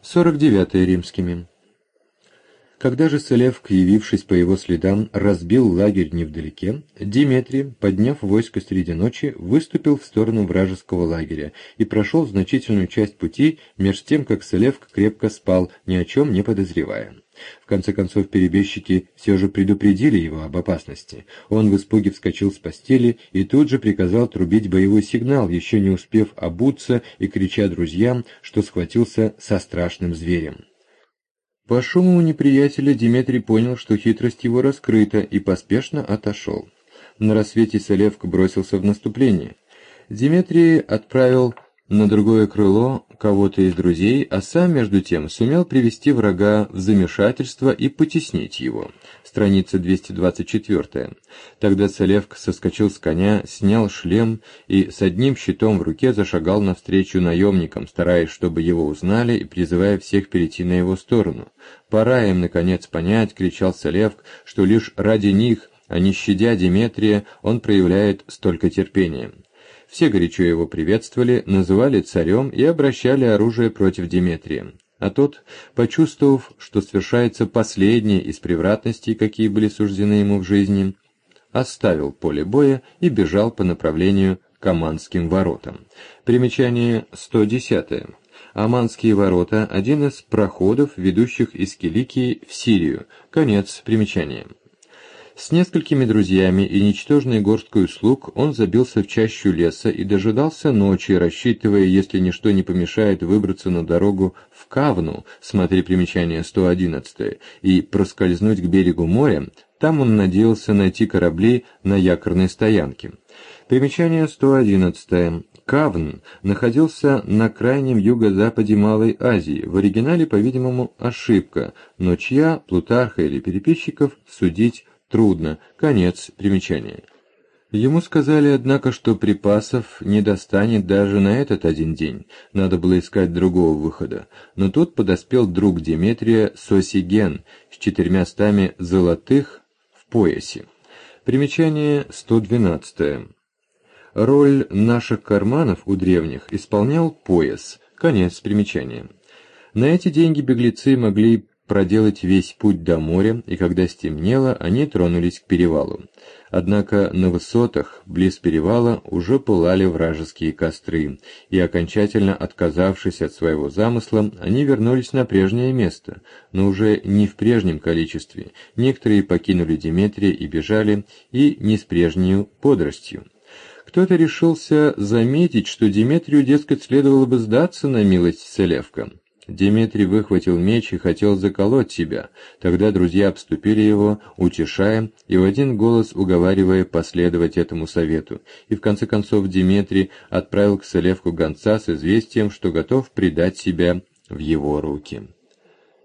49 римскими. Когда же Селевк, явившись по его следам, разбил лагерь невдалеке, Деметрий, подняв войско среди ночи, выступил в сторону вражеского лагеря и прошел значительную часть пути, меж тем, как Селевк крепко спал, ни о чем не подозревая. В конце концов, перебежчики все же предупредили его об опасности. Он в испуге вскочил с постели и тут же приказал трубить боевой сигнал, еще не успев обуться и крича друзьям, что схватился со страшным зверем. По шуму у неприятеля Деметрий понял, что хитрость его раскрыта, и поспешно отошел. На рассвете Селевк бросился в наступление. Деметрий отправил на другое крыло кого-то из друзей, а сам, между тем, сумел привести врага в замешательство и потеснить его. Страница 224. Тогда Селевк соскочил с коня, снял шлем и с одним щитом в руке зашагал навстречу наемникам, стараясь, чтобы его узнали и призывая всех перейти на его сторону. «Пора им, наконец, понять», — кричал Селевк, — «что лишь ради них, а не щадя Деметрия, он проявляет столько терпения». Все горячо его приветствовали, называли царем и обращали оружие против Деметрия. А тот, почувствовав, что свершается последняя из превратностей, какие были суждены ему в жизни, оставил поле боя и бежал по направлению к Аманским воротам. Примечание 110. Аманские ворота – один из проходов, ведущих из Киликии в Сирию. Конец примечания. С несколькими друзьями и ничтожной горсткой слуг он забился в чащу леса и дожидался ночи, рассчитывая, если ничто не помешает, выбраться на дорогу в Кавну, смотри примечание 111, и проскользнуть к берегу моря. Там он надеялся найти корабли на якорной стоянке. Примечание 111. Кавн находился на крайнем юго-западе Малой Азии, в оригинале, по-видимому, ошибка, но чья, Плутарха или переписчиков, судить трудно. Конец примечания. Ему сказали, однако, что припасов не достанет даже на этот один день. Надо было искать другого выхода. Но тут подоспел друг Деметрия Сосиген с 400 золотых в поясе. Примечание 112. Роль наших карманов у древних исполнял пояс. Конец примечания. На эти деньги беглецы могли проделать весь путь до моря, и когда стемнело, они тронулись к перевалу. Однако на высотах, близ перевала, уже пылали вражеские костры, и, окончательно отказавшись от своего замысла, они вернулись на прежнее место, но уже не в прежнем количестве. Некоторые покинули Деметрия и бежали, и не с прежней бодростью. Кто-то решился заметить, что Деметрию, дескать, следовало бы сдаться на милость Селевка. Деметрий выхватил меч и хотел заколоть себя. Тогда друзья обступили его, утешая и в один голос уговаривая последовать этому совету. И в конце концов Деметрий отправил к Селевку гонца с известием, что готов предать себя в его руки.